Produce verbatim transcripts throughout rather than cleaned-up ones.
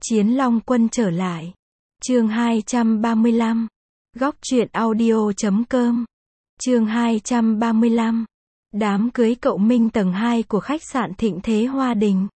Chiến Long Quân trở lại. Chương hai trăm ba mươi lăm. Góc truyện audio chấm com. Chương hai trăm ba mươi lăm. Đám cưới cậu Minh tầng hai của khách sạn Thịnh Thế Hoa Đình.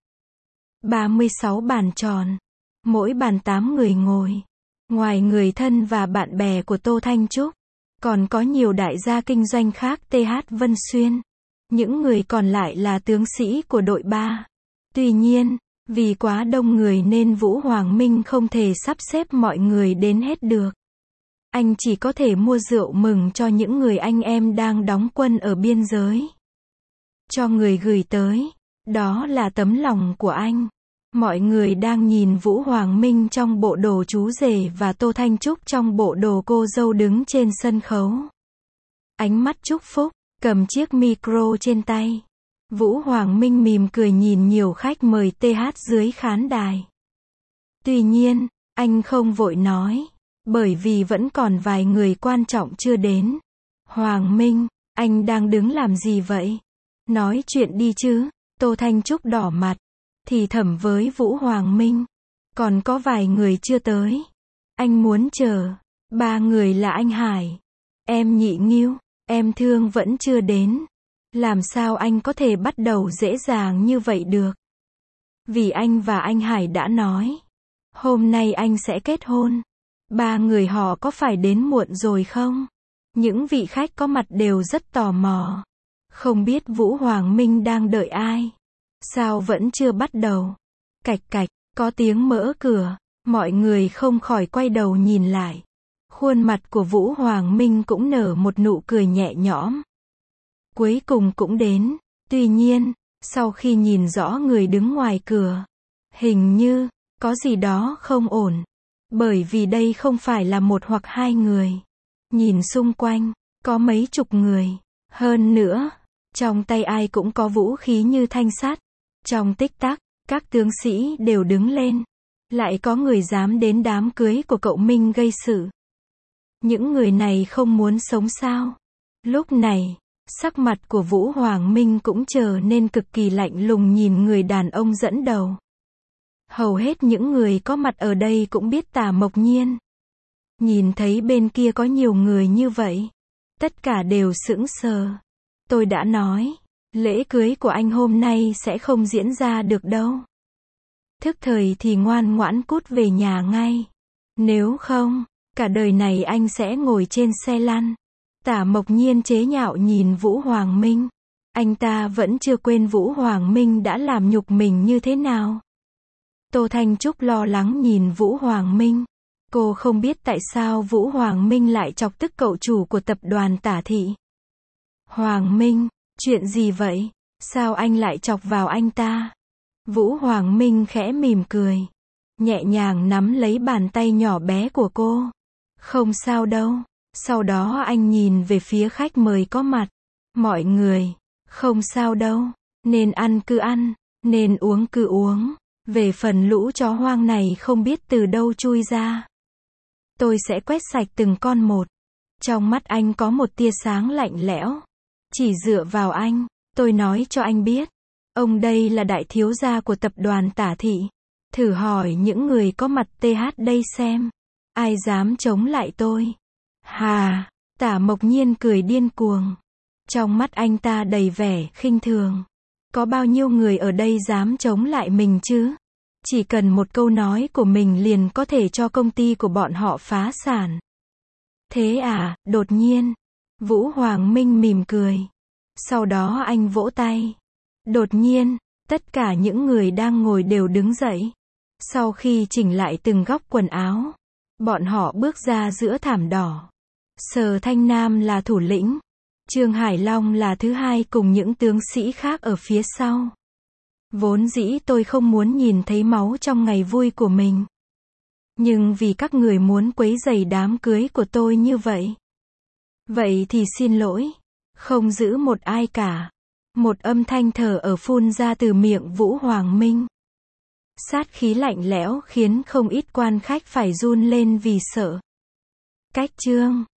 ba mươi sáu bàn tròn. Mỗi bàn tám người ngồi. Ngoài người thân và bạn bè của Tô Thanh Trúc, còn có nhiều đại gia kinh doanh khác tê hát Vân Xuyên. Những người còn lại là tướng sĩ của đội ba. Tuy nhiên, vì quá đông người nên Vũ Hoàng Minh không thể sắp xếp mọi người đến hết được. Anh chỉ có thể mua rượu mừng cho những người anh em đang đóng quân ở biên giới. Cho người gửi tới. Đó là tấm lòng của anh. Mọi người đang nhìn Vũ Hoàng Minh trong bộ đồ chú rể và Tô Thanh Trúc trong bộ đồ cô dâu đứng trên sân khấu. Ánh mắt chúc phúc, cầm chiếc micro trên tay. Vũ Hoàng Minh mỉm cười nhìn nhiều khách mời tê hát dưới khán đài. Tuy nhiên, anh không vội nói, bởi vì vẫn còn vài người quan trọng chưa đến. Hoàng Minh, anh đang đứng làm gì vậy? Nói chuyện đi chứ. Tô Thanh Trúc đỏ mặt, thì thầm với Vũ Hoàng Minh. Còn có vài người chưa tới. Anh muốn chờ. Ba người là anh Hải, em Nhị Nghiêu, em Thương vẫn chưa đến. Làm sao anh có thể bắt đầu dễ dàng như vậy được? Vì anh và anh Hải đã nói, hôm nay anh sẽ kết hôn. Ba người họ có phải đến muộn rồi không? Những vị khách có mặt đều rất tò mò. Không biết Vũ Hoàng Minh đang đợi ai? Sao vẫn chưa bắt đầu? Cạch cạch, có tiếng mở cửa. Mọi người không khỏi quay đầu nhìn lại. Khuôn mặt của Vũ Hoàng Minh cũng nở một nụ cười nhẹ nhõm. Cuối cùng cũng đến. Tuy nhiên, sau khi nhìn rõ người đứng ngoài cửa, hình như có gì đó không ổn. Bởi vì đây không phải là một hoặc hai người. Nhìn xung quanh, có mấy chục người. Hơn nữa, trong tay ai cũng có vũ khí như thanh sắt. Trong tích tắc, các tướng sĩ đều đứng lên. Lại có người dám đến đám cưới của cậu Minh gây sự. Những người này không muốn sống sao? Lúc này, sắc mặt của Vũ Hoàng Minh cũng trở nên cực kỳ lạnh lùng nhìn người đàn ông dẫn đầu. Hầu hết những người có mặt ở đây cũng biết Tả Mộc Nhiên. Nhìn thấy bên kia có nhiều người như vậy, tất cả đều sững sờ. Tôi đã nói, lễ cưới của anh hôm nay sẽ không diễn ra được đâu. Thức thời thì ngoan ngoãn cút về nhà ngay. Nếu không, cả đời này anh sẽ ngồi trên xe lăn. Tả Mộc Nhiên chế nhạo nhìn Vũ Hoàng Minh. Anh ta vẫn chưa quên Vũ Hoàng Minh đã làm nhục mình như thế nào. Tô Thanh Trúc lo lắng nhìn Vũ Hoàng Minh. Cô không biết tại sao Vũ Hoàng Minh lại chọc tức cậu chủ của tập đoàn Tả Thị. Hoàng Minh, chuyện gì vậy? Sao anh lại chọc vào anh ta? Vũ Hoàng Minh khẽ mỉm cười, nhẹ nhàng nắm lấy bàn tay nhỏ bé của cô. Không sao đâu. Sau đó anh nhìn về phía khách mời có mặt. Mọi người, không sao đâu. Nên ăn cứ ăn, nên uống cứ uống. Về phần lũ chó hoang này không biết từ đâu chui ra. Tôi sẽ quét sạch từng con một. Trong mắt anh có một tia sáng lạnh lẽo. Chỉ dựa vào anh, tôi nói cho anh biết. Ông đây là đại thiếu gia của tập đoàn Tả Thị. Thử hỏi những người có mặt tê hát đây xem. Ai dám chống lại tôi? Hà, Tả Mộc Nhiên cười điên cuồng. Trong mắt anh ta đầy vẻ khinh thường. Có bao nhiêu người ở đây dám chống lại mình chứ? Chỉ cần một câu nói của mình liền có thể cho công ty của bọn họ phá sản. Thế à? Đột nhiên, Vũ Hoàng Minh mỉm cười. Sau đó anh vỗ tay. Đột nhiên, tất cả những người đang ngồi đều đứng dậy. Sau khi chỉnh lại từng góc quần áo, bọn họ bước ra giữa thảm đỏ. Sở Thanh Nam là thủ lĩnh. Trương Hải Long là thứ hai cùng những tướng sĩ khác ở phía sau. Vốn dĩ tôi không muốn nhìn thấy máu trong ngày vui của mình. Nhưng vì các người muốn quấy rầy đám cưới của tôi như vậy. Vậy thì xin lỗi. Không giữ một ai cả. Một âm thanh thở ở phun ra từ miệng Vũ Hoàng Minh. Sát khí lạnh lẽo khiến không ít quan khách phải run lên vì sợ. Cách chương